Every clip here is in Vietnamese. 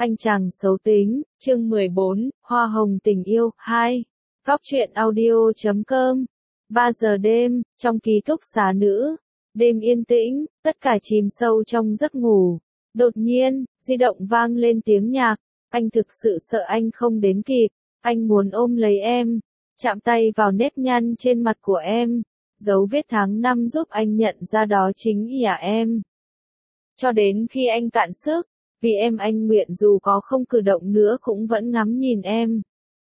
Anh chàng xấu tính, chương 14, Hoa hồng tình yêu, 2. Góc truyện audio.com 3 giờ đêm, trong ký túc xá nữ. Đêm yên tĩnh, tất cả chìm sâu trong giấc ngủ. Đột nhiên, di động vang lên tiếng nhạc. Anh thực sự sợ anh không đến kịp. Anh muốn ôm lấy em, chạm tay vào nếp nhăn trên mặt của em. Dấu vết tháng năm giúp anh nhận ra đó chính là em. Cho đến khi anh cạn sức, vì em anh nguyện dù có không cử động nữa cũng vẫn ngắm nhìn em.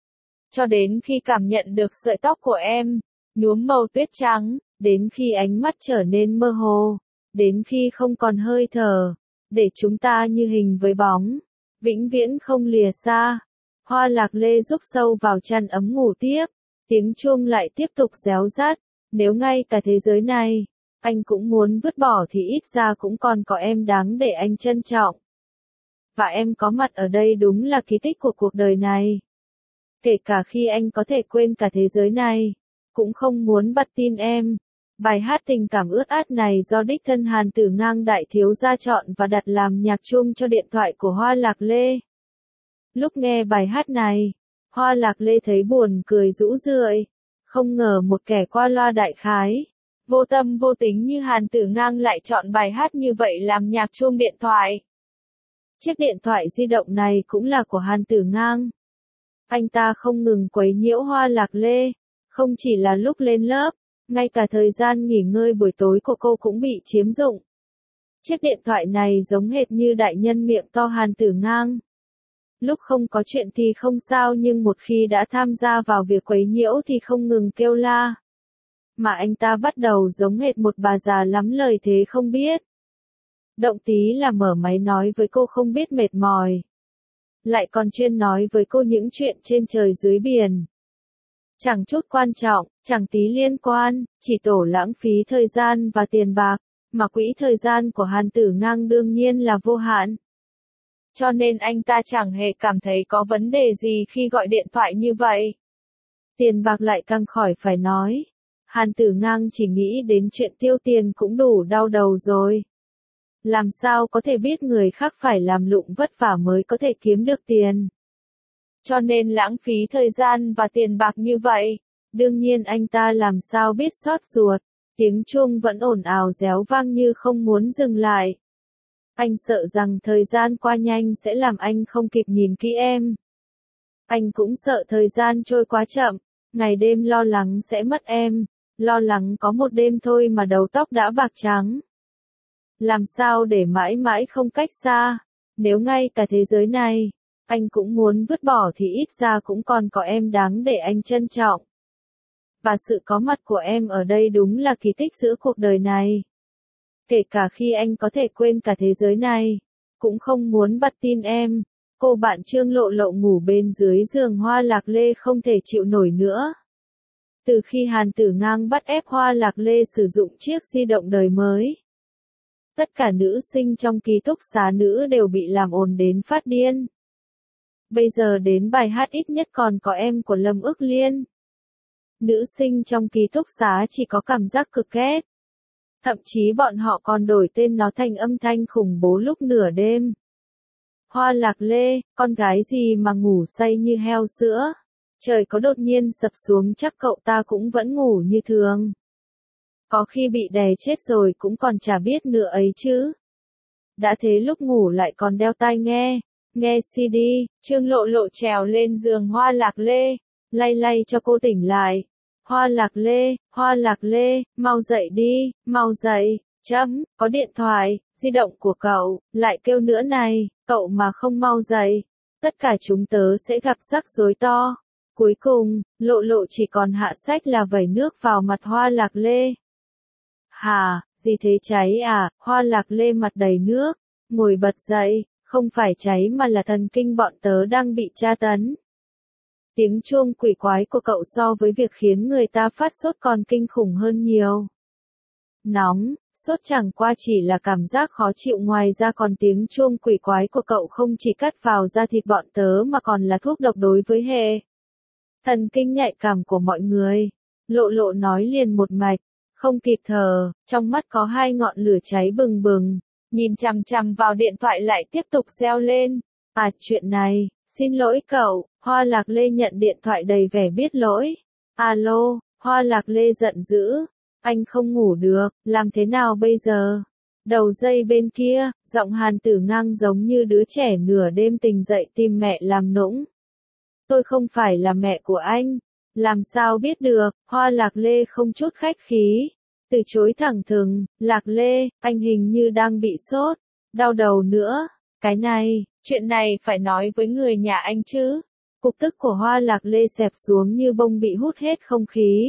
Cho đến khi cảm nhận được sợi tóc của em, nhuốm màu tuyết trắng, đến khi ánh mắt trở nên mơ hồ, đến khi không còn hơi thở, để chúng ta như hình với bóng, vĩnh viễn không lìa xa. Hoa lạc lê rúc sâu vào chăn ấm ngủ tiếp, tiếng chuông lại tiếp tục réo rắt, nếu ngay cả thế giới này, anh cũng muốn vứt bỏ thì ít ra cũng còn có em đáng để anh trân trọng. Và em có mặt ở đây đúng là kỳ tích của cuộc đời này. Kể cả khi anh có thể quên cả thế giới này, cũng không muốn bắt tin em. Bài hát tình cảm ướt át này do đích thân Hàn Tử Ngang đại thiếu gia chọn và đặt làm nhạc chuông cho điện thoại của Hoa Lạc Lê. Lúc nghe bài hát này, Hoa Lạc Lê thấy buồn cười rũ rượi, không ngờ một kẻ qua loa đại khái, vô tâm vô tính như Hàn Tử Ngang lại chọn bài hát như vậy làm nhạc chuông điện thoại. Chiếc điện thoại di động này cũng là của Hàn Tử Ngang. Anh ta không ngừng quấy nhiễu Hoa Lạc Lê, không chỉ là lúc lên lớp, ngay cả thời gian nghỉ ngơi buổi tối của cô cũng bị chiếm dụng. Chiếc điện thoại này giống hệt như đại nhân miệng to Hàn Tử Ngang. Lúc không có chuyện thì không sao, nhưng một khi đã tham gia vào việc quấy nhiễu thì không ngừng kêu la. Mà anh ta bắt đầu giống hệt một bà già lắm lời thế không biết. Động tí là mở máy nói với cô không biết mệt mỏi. Lại còn chuyên nói với cô những chuyện trên trời dưới biển. Chẳng chút quan trọng, chẳng tí liên quan, chỉ tổ lãng phí thời gian và tiền bạc, mà quỹ thời gian của Hàn Tử Ngang đương nhiên là vô hạn. Cho nên anh ta chẳng hề cảm thấy có vấn đề gì khi gọi điện thoại như vậy. Tiền bạc lại càng khỏi phải nói. Hàn Tử Ngang chỉ nghĩ đến chuyện tiêu tiền cũng đủ đau đầu rồi. Làm sao có thể biết người khác phải làm lụng vất vả mới có thể kiếm được tiền. Cho nên lãng phí thời gian và tiền bạc như vậy, đương nhiên anh ta làm sao biết xót ruột, tiếng chuông vẫn ồn ào réo vang như không muốn dừng lại. Anh sợ rằng thời gian qua nhanh sẽ làm anh không kịp nhìn kỹ em. Anh cũng sợ thời gian trôi quá chậm, ngày đêm lo lắng sẽ mất em, lo lắng có một đêm thôi mà đầu tóc đã bạc trắng. Làm sao để mãi mãi không cách xa, nếu ngay cả thế giới này, anh cũng muốn vứt bỏ thì ít ra cũng còn có em đáng để anh trân trọng. Và sự có mặt của em ở đây đúng là kỳ tích giữa cuộc đời này. Kể cả khi anh có thể quên cả thế giới này, cũng không muốn bắt tin em. Cô bạn Trương Lộ Lộ ngủ bên dưới giường Hoa Lạc Lê không thể chịu nổi nữa. Từ khi Hàn Tử Ngang bắt ép Hoa Lạc Lê sử dụng chiếc di động đời mới, tất cả nữ sinh trong ký túc xá nữ đều bị làm ồn đến phát điên. Bây giờ đến bài hát ít nhất còn có em của Lâm Ức Liên. Nữ sinh trong ký túc xá chỉ có cảm giác cực ghét. Thậm chí bọn họ còn đổi tên nó thành âm thanh khủng bố lúc nửa đêm. Hoa Lạc Lê, con gái gì mà ngủ say như heo sữa. Trời có đột nhiên sập xuống chắc cậu ta cũng vẫn ngủ như thường. Có khi bị đè chết rồi cũng còn chả biết nữa ấy chứ. Đã thế lúc ngủ lại còn đeo tai nghe CD, Trương Lộ Lộ trèo lên giường Hoa Lạc Lê, lay lay cho cô tỉnh lại. Hoa Lạc Lê, mau dậy đi, mau dậy, có điện thoại, di động của cậu, lại kêu nữa này, cậu mà không mau dậy, tất cả chúng tớ sẽ gặp rắc rối to. Cuối cùng, Lộ Lộ chỉ còn hạ sách là vẩy nước vào mặt Hoa Lạc Lê. Hả, gì thế cháy à, Hoa Lạc Lê mặt đầy nước, ngồi bật dậy, không phải cháy mà là thần kinh bọn tớ đang bị tra tấn. Tiếng chuông quỷ quái của cậu so với việc khiến người ta phát sốt còn kinh khủng hơn nhiều. Nóng, sốt chẳng qua chỉ là cảm giác khó chịu, ngoài ra còn tiếng chuông quỷ quái của cậu không chỉ cắt vào da thịt bọn tớ mà còn là thuốc độc đối với hệ thần kinh nhạy cảm của mọi người. Lộ Lộ nói liền một mạch, không kịp thở, trong mắt có hai ngọn lửa cháy bừng bừng, nhìn chằm chằm vào điện thoại lại tiếp tục reo lên. À chuyện này, xin lỗi cậu, Hoa Lạc Lê nhận điện thoại đầy vẻ biết lỗi. Alo, Hoa Lạc Lê giận dữ, anh không ngủ được, làm thế nào bây giờ? Đầu dây bên kia, giọng Hàn Tử Ngang giống như đứa trẻ nửa đêm tỉnh dậy tìm mẹ làm nũng. Tôi không phải là mẹ của anh. Làm sao biết được, Hoa Lạc Lê không chút khách khí. Từ chối thẳng thừng, Lạc Lê, anh hình như đang bị sốt, đau đầu nữa. Cái này, chuyện này phải nói với người nhà anh chứ. Cục tức của Hoa Lạc Lê xẹp xuống như bông bị hút hết không khí.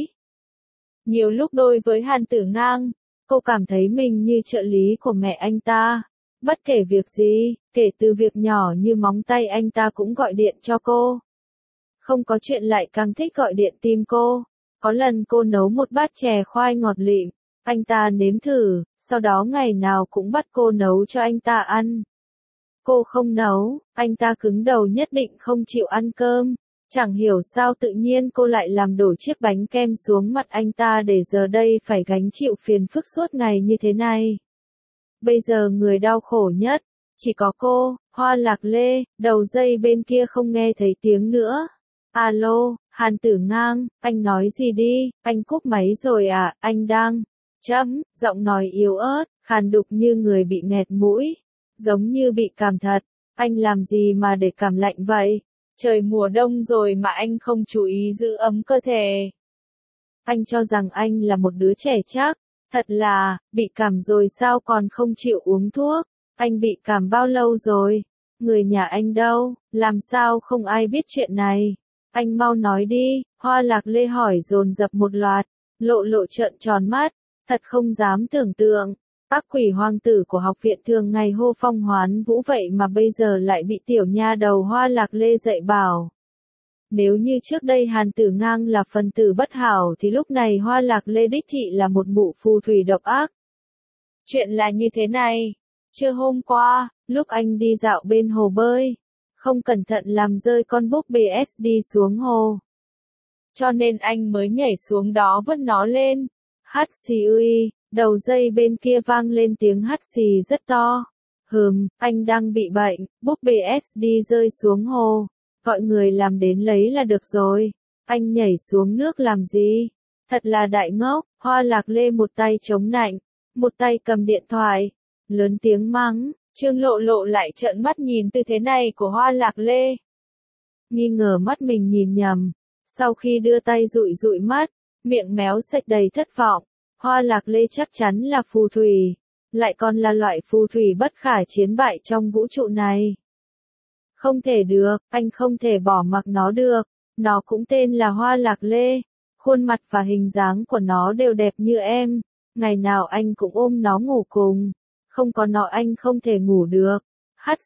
Nhiều lúc đối với Hàn Tử Ngang, cô cảm thấy mình như trợ lý của mẹ anh ta. Bất kể việc gì, kể từ việc nhỏ như móng tay anh ta cũng gọi điện cho cô. Không có chuyện lại càng thích gọi điện tìm cô. Có lần cô nấu một bát chè khoai ngọt lịm, anh ta nếm thử, sau đó ngày nào cũng bắt cô nấu cho anh ta ăn. Cô không nấu, anh ta cứng đầu nhất định không chịu ăn cơm. Chẳng hiểu sao tự nhiên cô lại làm đổ chiếc bánh kem xuống mặt anh ta để giờ đây phải gánh chịu phiền phức suốt ngày như thế này. Bây giờ người đau khổ nhất, chỉ có cô, Hoa Lạc Lê, đầu dây bên kia không nghe thấy tiếng nữa. Alo, Hàn Tử Ngang, anh nói gì đi, anh cúp máy rồi à, anh đang, giọng nói yếu ớt, khàn đục như người bị nghẹt mũi, giống như bị cảm thật, anh làm gì mà để cảm lạnh vậy, trời mùa đông rồi mà anh không chú ý giữ ấm cơ thể. Anh cho rằng anh là một đứa trẻ chắc, thật là, bị cảm rồi sao còn không chịu uống thuốc, anh bị cảm bao lâu rồi, người nhà anh đâu, làm sao không ai biết chuyện này. Anh mau nói đi, Hoa Lạc Lê hỏi dồn dập một loạt, lộ lộ trợn tròn mắt, thật không dám tưởng tượng, ác quỷ hoàng tử của học viện thường ngày hô phong hoán vũ vậy mà bây giờ lại bị tiểu nha đầu Hoa Lạc Lê dạy bảo. Nếu như trước đây Hàn Tử Ngang là phần tử bất hảo thì lúc này Hoa Lạc Lê đích thị là một mụ phù thủy độc ác. Chuyện là như thế này, trưa hôm qua, lúc anh đi dạo bên hồ bơi, không cẩn thận làm rơi con búp bê SD xuống hồ. Cho nên anh mới nhảy xuống đó vứt nó lên. Hắt xì ui, đầu dây bên kia vang lên tiếng hắt xì rất to. Anh đang bị bệnh, búp bê SD rơi xuống hồ. Gọi người làm đến lấy là được rồi. Anh nhảy xuống nước làm gì? Thật là đại ngốc, Hoa Lạc Lê một tay chống nạnh, một tay cầm điện thoại, lớn tiếng mắng. Trương Lộ Lộ lại trợn mắt nhìn tư thế này của Hoa Lạc Lê. Nghi ngờ mắt mình nhìn nhầm. Sau khi đưa tay dụi dụi mắt, miệng méo sạch đầy thất vọng. Hoa Lạc Lê chắc chắn là phù thủy. Lại còn là loại phù thủy bất khả chiến bại trong vũ trụ này. Không thể được, anh không thể bỏ mặc nó được. Nó cũng tên là Hoa Lạc Lê. Khuôn mặt và hình dáng của nó đều đẹp như em. Ngày nào anh cũng ôm nó ngủ cùng. Không có nó anh không thể ngủ được. Hắt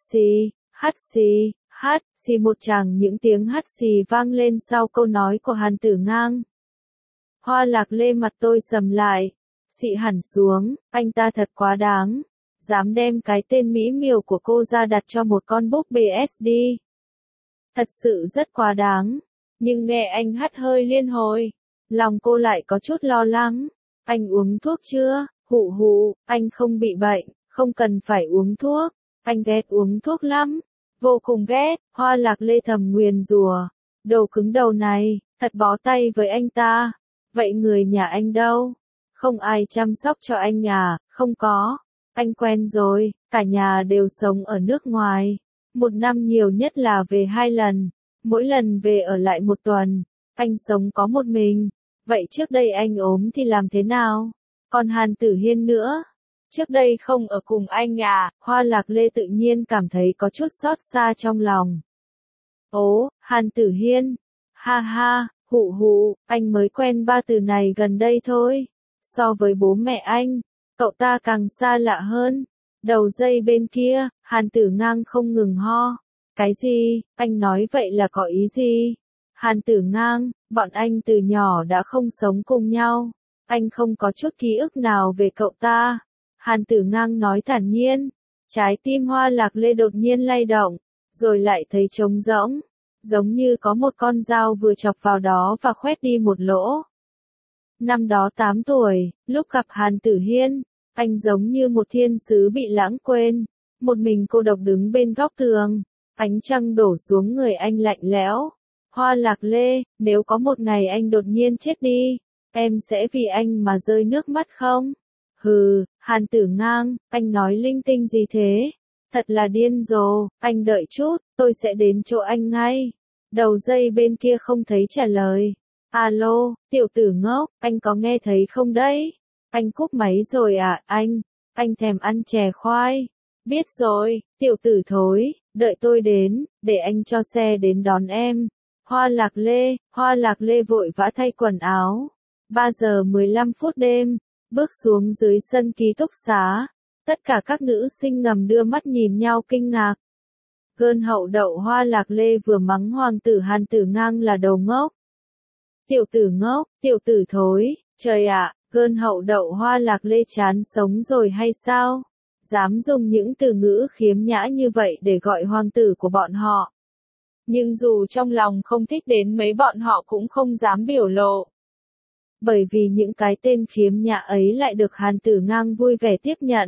xì một tràng những tiếng hắt xì vang lên sau câu nói của Hàn Tử Ngang. Hoa Lạc Lê mặt tôi sầm lại, xị hẳn xuống, anh ta thật quá đáng, dám đem cái tên mỹ miều của cô ra đặt cho một con búp bê SD. Thật sự rất quá đáng, nhưng nghe anh hắt hơi liên hồi, lòng cô lại có chút lo lắng. Anh uống thuốc chưa? Hụ, anh không bị bệnh, không cần phải uống thuốc, anh ghét uống thuốc lắm, vô cùng ghét. Hoa Lạc Lê thầm nguyền rủa, đồ cứng đầu này, thật bó tay với anh ta. Vậy người nhà anh đâu? Không ai chăm sóc cho anh à? Không có, anh quen rồi, cả nhà đều sống ở nước ngoài, một năm nhiều nhất là về 2 lần, mỗi lần về ở lại 1 tuần, anh sống có một mình. Vậy trước đây anh ốm thì làm thế nào? Còn Hàn Tử Hiên nữa, trước đây không ở cùng anh à? Hoa Lạc Lê tự nhiên cảm thấy có chút xót xa trong lòng. Ố, Hàn Tử Hiên, ha, hụ, anh mới quen 3 từ này gần đây thôi. So với bố mẹ anh, cậu ta càng xa lạ hơn. Đầu dây bên kia, Hàn Tử Ngang không ngừng ho. Cái gì, anh nói vậy là có ý gì? Hàn Tử Ngang, bọn anh từ nhỏ đã không sống cùng nhau. Anh không có chút ký ức nào về cậu ta. Hàn Tử Ngang nói thản nhiên. Trái tim Hoa Lạc Lê đột nhiên lay động, rồi lại thấy trống rỗng, giống như có một con dao vừa chọc vào đó và khoét đi một lỗ. Năm đó 8 tuổi, lúc gặp Hàn Tử Hiên, anh giống như một thiên sứ bị lãng quên, một mình cô độc đứng bên góc tường. Ánh trăng đổ xuống người anh lạnh lẽo. Hoa Lạc Lê, nếu có một ngày anh đột nhiên chết đi, em sẽ vì anh mà rơi nước mắt không? Hừ, Hàn Tử Ngang, anh nói linh tinh gì thế? Thật là điên rồ, anh đợi chút, tôi sẽ đến chỗ anh ngay. Đầu dây bên kia không thấy trả lời. Alo, tiểu tử ngốc, anh có nghe thấy không đấy? Anh cúp máy rồi à, anh thèm ăn chè khoai. Biết rồi, tiểu tử thối, đợi tôi đến, để anh cho xe đến đón em. Hoa Lạc Lê vội vã thay quần áo. 3 giờ 15 phút đêm, bước xuống dưới sân ký túc xá. Tất cả các nữ sinh ngầm đưa mắt nhìn nhau kinh ngạc. Cơn hậu đậu Hoa Lạc Lê vừa mắng hoàng tử Hàn Tử Ngang là đầu ngốc. Tiểu tử ngốc, tiểu tử thối, trời ạ, cơn hậu đậu Hoa Lạc Lê chán sống rồi hay sao? Dám dùng những từ ngữ khiếm nhã như vậy để gọi hoàng tử của bọn họ. Nhưng dù trong lòng không thích đến mấy bọn họ cũng không dám biểu lộ. Bởi vì những cái tên khiếm nhã ấy lại được Hàn Tử Ngang vui vẻ tiếp nhận.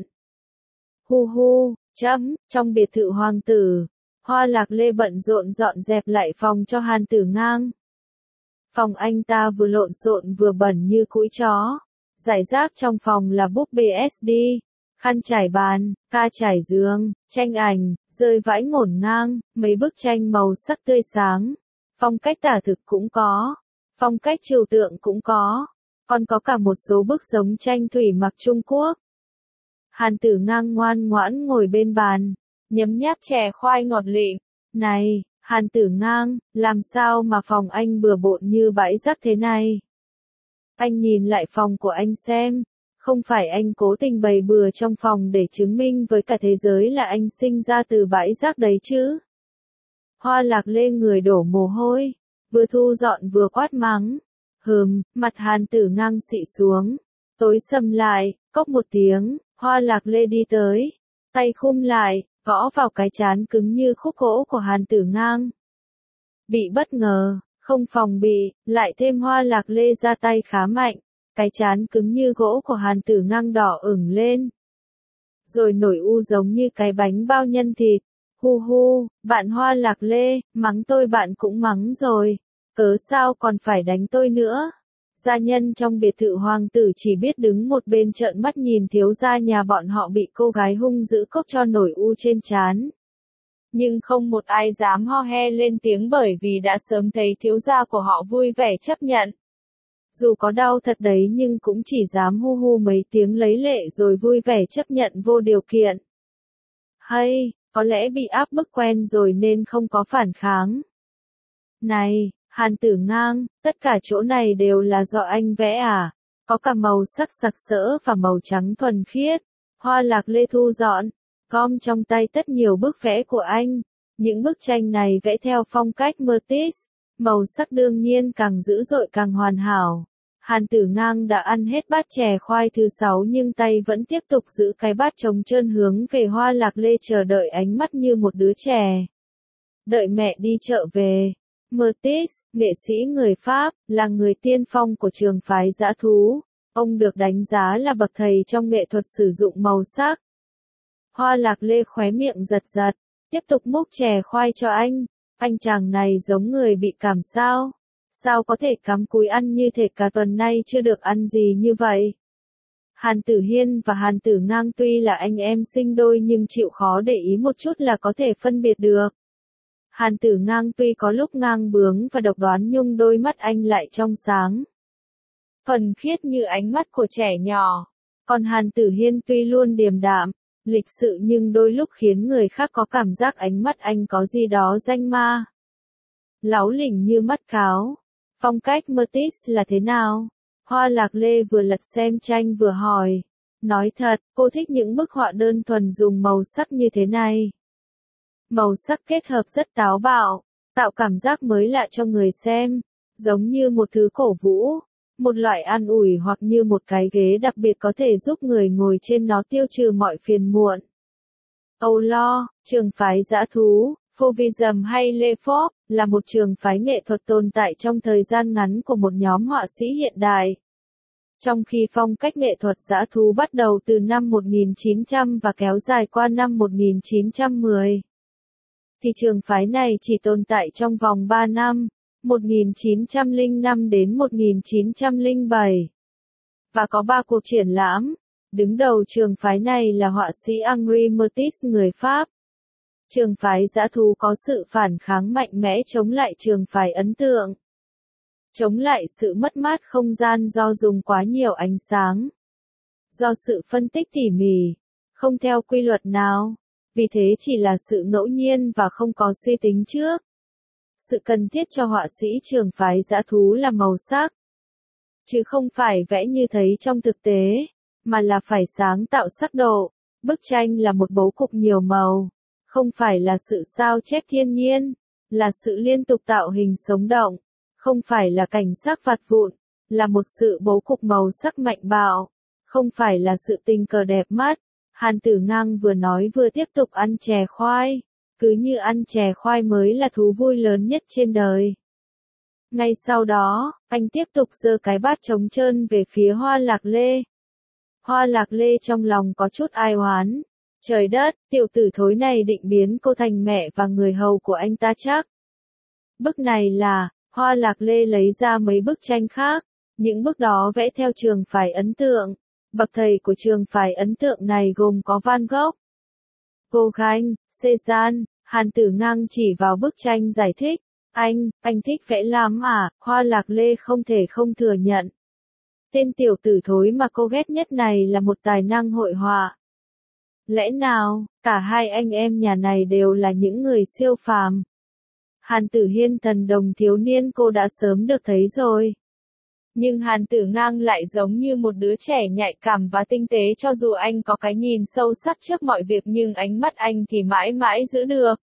Hu hu, trong biệt thự hoàng tử, Hoa Lạc Lê bận rộn dọn dẹp lại phòng cho Hàn Tử Ngang. Phòng anh ta vừa lộn xộn vừa bẩn như cũi chó. Rải rác trong phòng là búp bê SD, khăn trải bàn, ca trải giường, tranh ảnh, rơi vãi ngổn ngang, mấy bức tranh màu sắc tươi sáng. Phong cách tả thực cũng có, phong cách trừu tượng cũng có, còn có cả một số bức giống tranh thủy mặc Trung Quốc. Hàn Tử Ngang ngoan ngoãn ngồi bên bàn, nhấm nháp chè khoai ngọt lịm. Này, Hàn Tử Ngang, làm sao mà phòng anh bừa bộn như bãi rác thế này? Anh nhìn lại phòng của anh xem, không phải anh cố tình bày bừa trong phòng để chứng minh với cả thế giới là anh sinh ra từ bãi rác đấy chứ? Hoa Lạc Lê người đổ mồ hôi, vừa thu dọn vừa quát mắng. Mặt Hàn Tử Ngang xị xuống, tối sầm lại, cốc một tiếng, Hoa Lạc Lê đi tới, tay khum lại, gõ vào cái trán cứng như khúc gỗ của Hàn Tử Ngang. Bị bất ngờ, không phòng bị, lại thêm Hoa Lạc Lê ra tay khá mạnh, cái trán cứng như gỗ của Hàn Tử Ngang đỏ ửng lên. Rồi nổi u giống như cái bánh bao nhân thịt. Hu hu, bạn Hoa Lạc Lê, mắng tôi bạn cũng mắng rồi, cớ sao còn phải đánh tôi nữa? Gia nhân trong biệt thự hoàng tử chỉ biết đứng một bên trợn mắt nhìn thiếu gia nhà bọn họ bị cô gái hung dữ cốc cho nổi u trên trán. Nhưng không một ai dám ho he lên tiếng bởi vì đã sớm thấy thiếu gia của họ vui vẻ chấp nhận. Dù có đau thật đấy nhưng cũng chỉ dám hu hu mấy tiếng lấy lệ rồi vui vẻ chấp nhận vô điều kiện. Hay, có lẽ bị áp bức quen rồi nên không có phản kháng. Này, Hàn Tử Ngang, tất cả chỗ này đều là do anh vẽ à? Có cả màu sắc sặc sỡ và màu trắng thuần khiết. Hoa Lạc Lê thu dọn, gom trong tay tất nhiều bức vẽ của anh. Những bức tranh này vẽ theo phong cách Matisse, màu sắc đương nhiên càng dữ dội càng hoàn hảo. Hàn Tử Ngang đã ăn hết bát chè khoai thứ 6 nhưng tay vẫn tiếp tục giữ cái bát trống trơn hướng về Hoa Lạc Lê chờ đợi ánh mắt như một đứa trẻ. Đợi mẹ đi chợ về. Matisse, nghệ sĩ người Pháp, là người tiên phong của trường phái dã thú. Ông được đánh giá là bậc thầy trong nghệ thuật sử dụng màu sắc. Hoa Lạc Lê khóe miệng giật giật, tiếp tục múc chè khoai cho anh. Anh chàng này giống người bị cảm sao? Sao có thể cắm cúi ăn như thể cả tuần nay chưa được ăn gì như vậy? Hàn Tử Hiên và Hàn Tử Ngang tuy là anh em sinh đôi nhưng chịu khó để ý một chút là có thể phân biệt được. Hàn Tử Ngang tuy có lúc ngang bướng và độc đoán nhưng đôi mắt anh lại trong sáng, thuần khiết như ánh mắt của trẻ nhỏ. Còn Hàn Tử Hiên tuy luôn điềm đạm, lịch sự nhưng đôi lúc khiến người khác có cảm giác ánh mắt anh có gì đó danh ma. Láu lỉnh như mắt cáo. Phong cách Matisse là thế nào? Hoa Lạc Lê vừa lật xem tranh vừa hỏi. Nói thật, cô thích những bức họa đơn thuần dùng màu sắc như thế này. Màu sắc kết hợp rất táo bạo, tạo cảm giác mới lạ cho người xem, giống như một thứ cổ vũ, một loại an ủi hoặc như một cái ghế đặc biệt có thể giúp người ngồi trên nó tiêu trừ mọi phiền muộn. Âu Lo, trường phái dã thú, Fauvism hay Le Fort, là một trường phái nghệ thuật tồn tại trong thời gian ngắn của một nhóm họa sĩ hiện đại. Trong khi phong cách nghệ thuật dã thú bắt đầu từ năm 1900 và kéo dài qua năm 1910. thì trường phái này chỉ tồn tại trong vòng 3 năm, 1905 đến 1907. Và có 3 cuộc triển lãm. Đứng đầu trường phái này là họa sĩ Henri Matisse người Pháp. Trường phái dã thú có sự phản kháng mạnh mẽ chống lại trường phái ấn tượng. Chống lại sự mất mát không gian do dùng quá nhiều ánh sáng. Do sự phân tích tỉ mỉ, không theo quy luật nào, vì thế chỉ là sự ngẫu nhiên và không có suy tính trước. Sự cần thiết cho họa sĩ trường phái dã thú là màu sắc, chứ không phải vẽ như thấy trong thực tế, mà là phải sáng tạo sắc độ. Bức tranh là một bố cục nhiều màu, không phải là sự sao chép thiên nhiên, là sự liên tục tạo hình sống động, không phải là cảnh sắc vặt vụn, là một sự bố cục màu sắc mạnh bạo, không phải là sự tình cờ đẹp mắt. Hàn Tử Ngang vừa nói vừa tiếp tục ăn chè khoai, cứ như ăn chè khoai mới là thú vui lớn nhất trên đời. Ngay sau đó, anh tiếp tục giơ cái bát trống trơn về phía Hoa Lạc Lê. Hoa Lạc Lê trong lòng có chút ai oán. Trời đất, tiểu tử thối này định biến cô thành mẹ và người hầu của anh ta chắc. Bức này là, Hoa Lạc Lê lấy ra mấy bức tranh khác. Những bức đó vẽ theo trường phái ấn tượng. Bậc thầy của trường phái ấn tượng này gồm có Van Gogh, Gauguin, Cézanne. Hàn Tử Ngang chỉ vào bức tranh giải thích. Anh thích vẽ lắm à? Hoa Lạc Lê không thể không thừa nhận. Tên tiểu tử thối mà cô ghét nhất này là một tài năng hội họa. Lẽ nào, cả hai anh em nhà này đều là những người siêu phàm? Hàn Tử Hiên thần đồng thiếu niên cô đã sớm được thấy rồi. Nhưng Hàn Tử Ngang lại giống như một đứa trẻ nhạy cảm và tinh tế, cho dù anh có cái nhìn sâu sắc trước mọi việc nhưng ánh mắt anh thì mãi mãi giữ được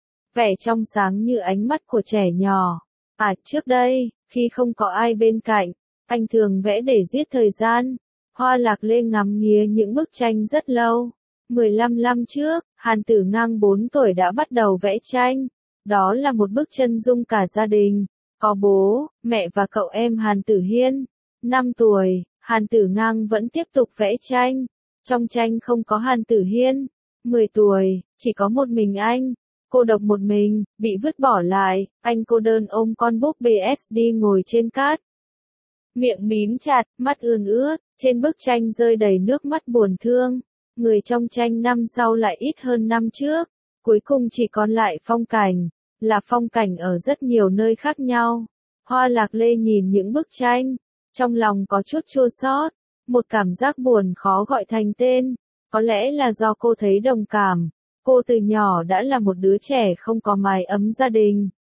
vẻ trong sáng như ánh mắt của trẻ nhỏ. Trước đây, khi không có ai bên cạnh, anh thường vẽ để giết thời gian. Hoa Lạc Lê ngắm nghía những bức tranh rất lâu. 15 năm trước, Hàn Tử Ngang 4 tuổi đã bắt đầu vẽ tranh. Đó là một bức chân dung cả gia đình, có bố, mẹ và cậu em Hàn Tử Hiên. 5 tuổi, Hàn Tử Ngang vẫn tiếp tục vẽ tranh. Trong tranh không có Hàn Tử Hiên. 10 tuổi, chỉ có một mình anh. Cô độc một mình, bị vứt bỏ lại, anh cô đơn ôm con búp bê SD ngồi trên cát. Miệng mím chặt, mắt ươn ướt, trên bức tranh rơi đầy nước mắt buồn thương. Người trong tranh năm sau lại ít hơn năm trước, cuối cùng chỉ còn lại phong cảnh, là phong cảnh ở rất nhiều nơi khác nhau. Hoa Lạc Lê nhìn những bức tranh, trong lòng có chút chua xót, một cảm giác buồn khó gọi thành tên, có lẽ là do cô thấy đồng cảm. Cô từ nhỏ đã là một đứa trẻ không có mái ấm gia đình.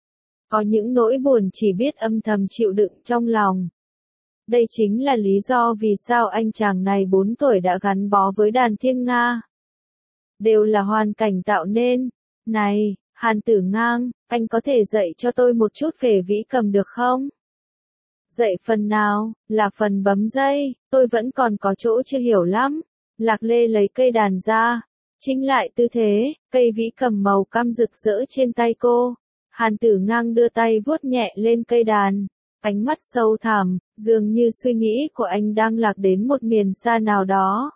Có những nỗi buồn chỉ biết âm thầm chịu đựng trong lòng. Đây chính là lý do vì sao anh chàng này 4 tuổi đã gắn bó với đàn thiên nga. Đều là hoàn cảnh tạo nên. Này, Hàn Tử Ngang, anh có thể dạy cho tôi một chút về vĩ cầm được không? Dạy phần nào, là phần bấm dây, tôi vẫn còn có chỗ chưa hiểu lắm. Lạc Lê lấy cây đàn ra. Chỉnh lại tư thế, cây vĩ cầm màu cam rực rỡ trên tay cô. Hàn Tử Ngang đưa tay vuốt nhẹ lên cây đàn. Ánh mắt sâu thẳm, dường như suy nghĩ của anh đang lạc đến một miền xa nào đó.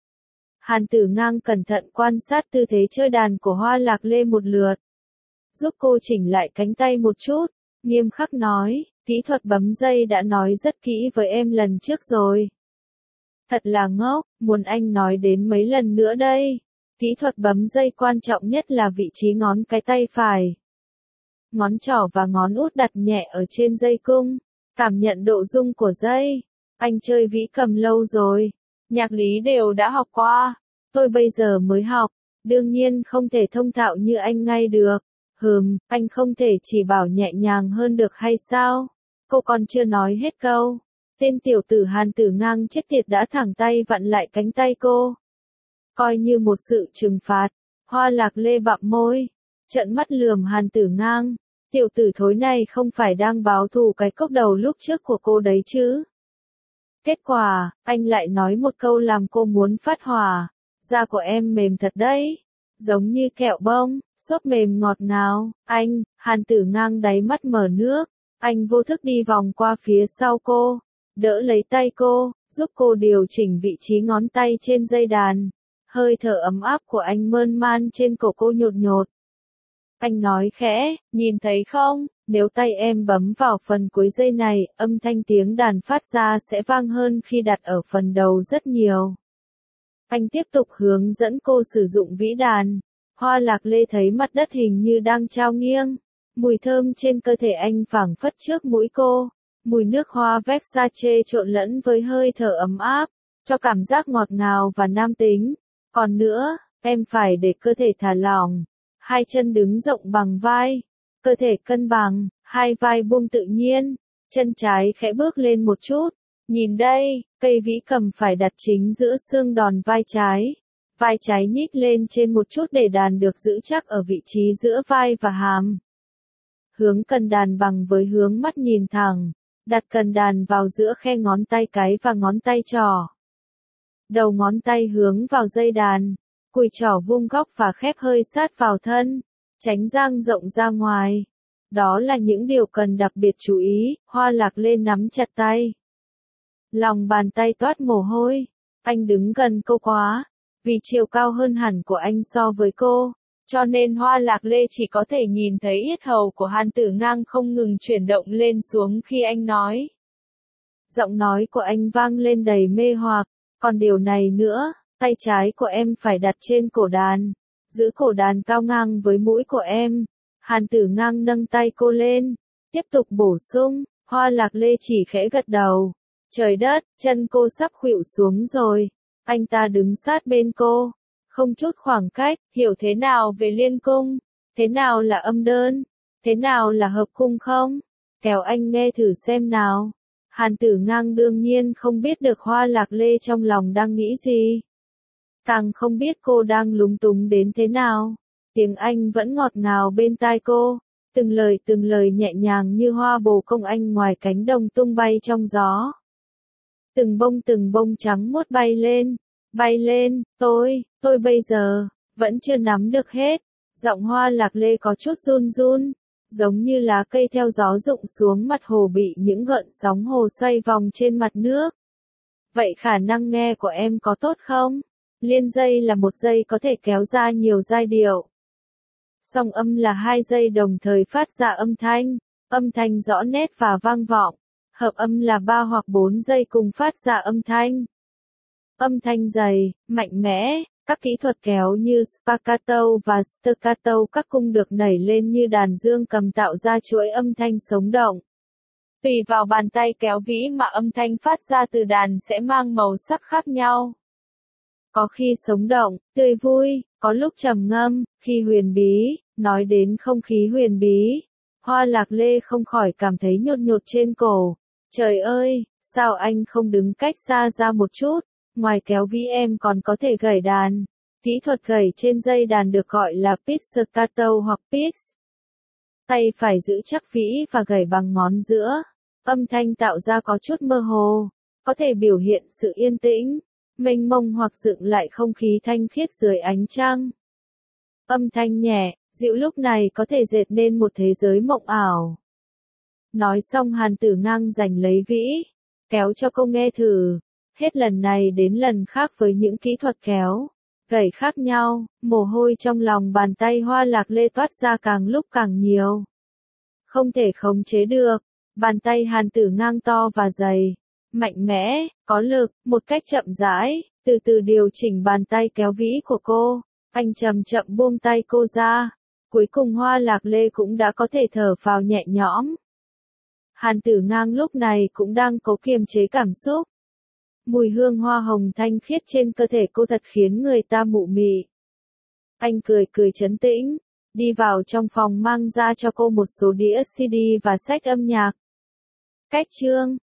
Hàn Tử Ngang cẩn thận quan sát tư thế chơi đàn của Hoa Lạc Lê một lượt. Giúp cô chỉnh lại cánh tay một chút, nghiêm khắc nói, kỹ thuật bấm dây đã nói rất kỹ với em lần trước rồi. Thật là ngốc, muốn anh nói đến mấy lần nữa đây. Kỹ thuật bấm dây quan trọng nhất là vị trí ngón cái tay phải. Ngón trỏ và ngón út đặt nhẹ ở trên dây cung, cảm nhận độ rung của dây. Anh chơi vĩ cầm lâu rồi, nhạc lý đều đã học qua, tôi bây giờ mới học, đương nhiên không thể thông thạo như anh ngay được. Anh không thể chỉ bảo nhẹ nhàng hơn được hay sao? Cô còn chưa nói hết câu. Tên tiểu tử Hàn Tử Ngang chết tiệt đã thẳng tay vặn lại cánh tay cô. Coi như một sự trừng phạt. Hoa Lạc Lê bặm môi, trợn mắt lườm Hàn Tử Ngang. Tiểu tử thối này không phải đang báo thù cái cốc đầu lúc trước của cô đấy chứ? Kết quả, anh lại nói một câu làm cô muốn phát hỏa. Da của em mềm thật đấy, giống như kẹo bông, xốp mềm ngọt ngào. Hàn Tử Ngang đáy mắt mở nước. Anh vô thức đi vòng qua phía sau cô, đỡ lấy tay cô, giúp cô điều chỉnh vị trí ngón tay trên dây đàn. Hơi thở ấm áp của anh mơn man trên cổ cô nhột nhột. Anh nói khẽ, nhìn thấy không, nếu tay em bấm vào phần cuối dây này, âm thanh tiếng đàn phát ra sẽ vang hơn khi đặt ở phần đầu rất nhiều. Anh tiếp tục hướng dẫn cô sử dụng vĩ đàn. Hoa Lạc Lê thấy mặt đất hình như đang trao nghiêng. Mùi thơm trên cơ thể anh phảng phất trước mũi cô. Mùi nước hoa Versace trộn lẫn với hơi thở ấm áp, cho cảm giác ngọt ngào và nam tính. Còn nữa, em phải để cơ thể thả lỏng. Hai chân đứng rộng bằng vai. Cơ thể cân bằng, hai vai buông tự nhiên. Chân trái khẽ bước lên một chút. Nhìn đây, cây vĩ cầm phải đặt chính giữa xương đòn vai trái. Vai trái nhích lên trên một chút để đàn được giữ chắc ở vị trí giữa vai và hàm. Hướng cần đàn bằng với hướng mắt nhìn thẳng. Đặt cần đàn vào giữa khe ngón tay cái và ngón tay trỏ. Đầu ngón tay hướng vào dây đàn. Cùi trỏ vuông góc và khép hơi sát vào thân. Tránh dang rộng ra ngoài. Đó là những điều cần đặc biệt chú ý. Hoa Lạc Lê nắm chặt tay. Lòng bàn tay toát mồ hôi. Anh đứng gần cô quá. Vì chiều cao hơn hẳn của anh so với cô, cho nên Hoa Lạc Lê chỉ có thể nhìn thấy yết hầu của Hàn Tử Ngang không ngừng chuyển động lên xuống khi anh nói. Giọng nói của anh vang lên đầy mê hoặc, còn điều này nữa, tay trái của em phải đặt trên cổ đàn, giữ cổ đàn cao ngang với mũi của em. Hàn Tử Ngang nâng tay cô lên, tiếp tục bổ sung, Hoa Lạc Lê chỉ khẽ gật đầu. Trời đất, chân cô sắp khuỵu xuống rồi. Anh ta đứng sát bên cô, không chút khoảng cách, hiểu thế nào về liên cung, thế nào là âm đơn, thế nào là hợp cung không? Kéo anh nghe thử xem nào. Hàn Tử Ngang đương nhiên không biết được Hoa Lạc Lê trong lòng đang nghĩ gì. Càng không biết cô đang lúng túng đến thế nào. Tiếng Anh vẫn ngọt ngào bên tai cô, từng lời nhẹ nhàng như hoa bồ công anh ngoài cánh đồng tung bay trong gió. Từng bông trắng muốt bay lên, tôi bây giờ, vẫn chưa nắm được hết. Giọng Hoa Lạc Lê có chút run run, giống như lá cây theo gió rụng xuống mặt hồ bị những gợn sóng hồ xoay vòng trên mặt nước. Vậy khả năng nghe của em có tốt không? Liên dây là một dây có thể kéo ra nhiều giai điệu. Song âm là hai dây đồng thời phát ra âm thanh rõ nét và vang vọng. Hợp âm là 3 hoặc 4 dây cùng phát ra âm thanh. Âm thanh dày, mạnh mẽ, các kỹ thuật kéo như spiccato và staccato các cung được nảy lên như đàn dương cầm tạo ra chuỗi âm thanh sống động. Tùy vào bàn tay kéo vĩ mà âm thanh phát ra từ đàn sẽ mang màu sắc khác nhau. Có khi sống động, tươi vui, có lúc trầm ngâm, khi huyền bí. Nói đến không khí huyền bí, Hoa Lạc Lê không khỏi cảm thấy nhột nhột trên cổ. Trời ơi, sao anh không đứng cách xa ra một chút? Ngoài kéo vĩ em còn có thể gảy đàn. Kỹ thuật gảy trên dây đàn được gọi là pizzicato hoặc pizz. Tay phải giữ chắc vĩ và gảy bằng ngón giữa. Âm thanh tạo ra có chút mơ hồ, có thể biểu hiện sự yên tĩnh, mênh mông hoặc dựng lại không khí thanh khiết dưới ánh trăng. Âm thanh nhẹ, dịu lúc này có thể dệt nên một thế giới mộng ảo. Nói xong Hàn Tử Ngang giành lấy vĩ, kéo cho cô nghe thử. Hết lần này đến lần khác với những kỹ thuật kéo, gảy khác nhau, mồ hôi trong lòng bàn tay Hoa Lạc Lê toát ra càng lúc càng nhiều. Không thể khống chế được, bàn tay Hàn Tử Ngang to và dày, mạnh mẽ, có lực, một cách chậm rãi, từ từ điều chỉnh bàn tay kéo vĩ của cô. Anh chậm chậm buông tay cô ra. Cuối cùng Hoa Lạc Lê cũng đã có thể thở phào nhẹ nhõm. Hàn Tử Ngang lúc này cũng đang cố kiềm chế cảm xúc. Mùi hương hoa hồng thanh khiết trên cơ thể cô thật khiến người ta mụ mị. Anh cười trấn tĩnh, đi vào trong phòng mang ra cho cô một số đĩa CD và sách âm nhạc. Cách chương